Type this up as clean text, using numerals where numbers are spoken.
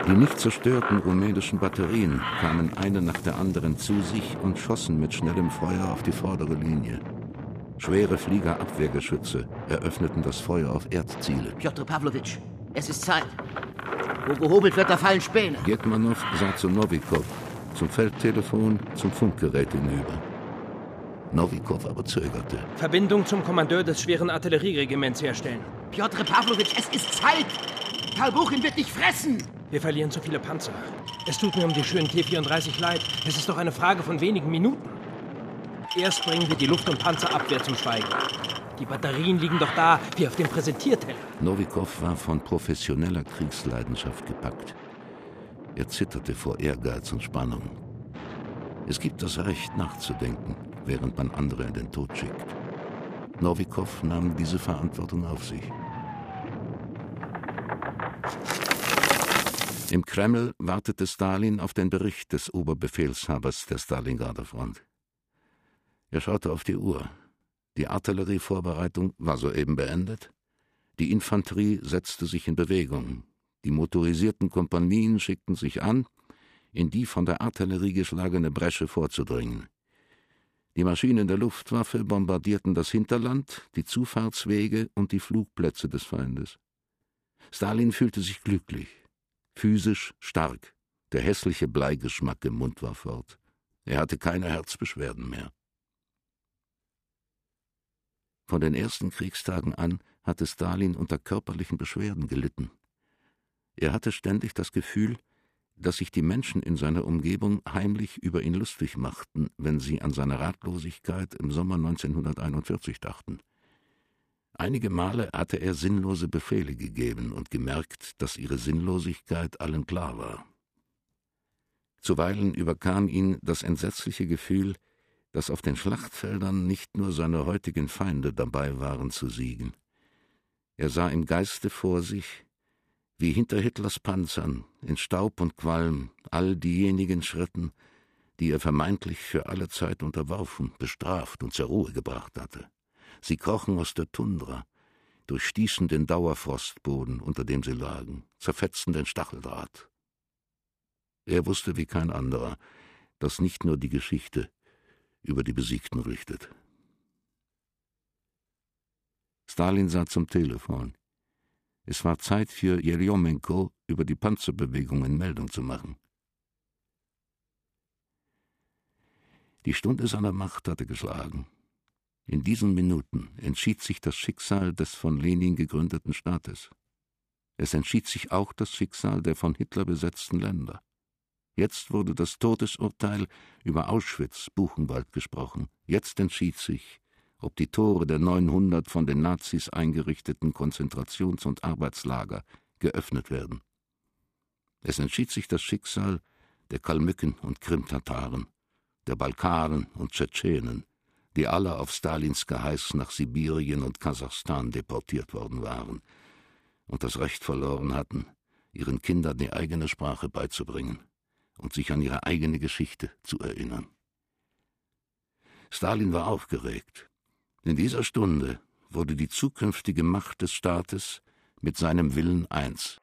Die nicht zerstörten rumänischen Batterien kamen eine nach der anderen zu sich und schossen mit schnellem Feuer auf die vordere Linie. Schwere Fliegerabwehrgeschütze eröffneten das Feuer auf Erdziele. Pjotr Pawlowitsch, es ist Zeit. Wo gehobelt wird, da fallen Späne. Getmanow sah zu Nowikow, zum Feldtelefon, zum Funkgerät hinüber. Nowikow aber zögerte. Verbindung zum Kommandeur des schweren Artillerieregiments herstellen. Pjotr Pawlowitsch, es ist Zeit. Karl Buchin wird dich fressen. Wir verlieren zu viele Panzer. Es tut mir um die schönen T-34 leid. Es ist doch eine Frage von wenigen Minuten. Erst bringen wir die Luft- und Panzerabwehr zum Schweigen. Die Batterien liegen doch da, wie auf dem Präsentierteller. Nowikow war von professioneller Kriegsleidenschaft gepackt. Er zitterte vor Ehrgeiz und Spannung. Es gibt das Recht, nachzudenken, während man andere in den Tod schickt. Nowikow nahm diese Verantwortung auf sich. Im Kreml wartete Stalin auf den Bericht des Oberbefehlshabers der Stalingrader Front. Er schaute auf die Uhr. Die Artillerievorbereitung war soeben beendet. Die Infanterie setzte sich in Bewegung. Die motorisierten Kompanien schickten sich an, in die von der Artillerie geschlagene Bresche vorzudringen. Die Maschinen der Luftwaffe bombardierten das Hinterland, die Zufahrtswege und die Flugplätze des Feindes. Stalin fühlte sich glücklich, physisch stark. Der hässliche Bleigeschmack im Mund war fort. Er hatte keine Herzbeschwerden mehr. Von den ersten Kriegstagen an hatte Stalin unter körperlichen Beschwerden gelitten. Er hatte ständig das Gefühl, dass sich die Menschen in seiner Umgebung heimlich über ihn lustig machten, wenn sie an seine Ratlosigkeit im Sommer 1941 dachten. Einige Male hatte er sinnlose Befehle gegeben und gemerkt, dass ihre Sinnlosigkeit allen klar war. Zuweilen überkam ihn das entsetzliche Gefühl, dass auf den Schlachtfeldern nicht nur seine heutigen Feinde dabei waren zu siegen. Er sah im Geiste vor sich, wie hinter Hitlers Panzern, in Staub und Qualm, all diejenigen schritten, die er vermeintlich für alle Zeit unterworfen, bestraft und zur Ruhe gebracht hatte. Sie krochen aus der Tundra, durchstießen den Dauerfrostboden, unter dem sie lagen, zerfetzten den Stacheldraht. Er wusste wie kein anderer, dass nicht nur die Geschichte über die Besiegten richtet. Stalin sah zum Telefon. Es war Zeit für Jeljomenko, über die Panzerbewegungen Meldung zu machen. Die Stunde seiner Macht hatte geschlagen. In diesen Minuten entschied sich das Schicksal des von Lenin gegründeten Staates. Es entschied sich auch das Schicksal der von Hitler besetzten Länder. Jetzt wurde das Todesurteil über Auschwitz, Buchenwald gesprochen. Jetzt entschied sich, ob die Tore der 900 von den Nazis eingerichteten Konzentrations- und Arbeitslager geöffnet werden. Es entschied sich das Schicksal der Kalmücken und Krimtataren, der Balkaren und Tschetschenen, die alle auf Stalins Geheiß nach Sibirien und Kasachstan deportiert worden waren und das Recht verloren hatten, ihren Kindern die eigene Sprache beizubringen und sich an ihre eigene Geschichte zu erinnern. Stalin war aufgeregt. In dieser Stunde wurde die zukünftige Macht des Staates mit seinem Willen eins.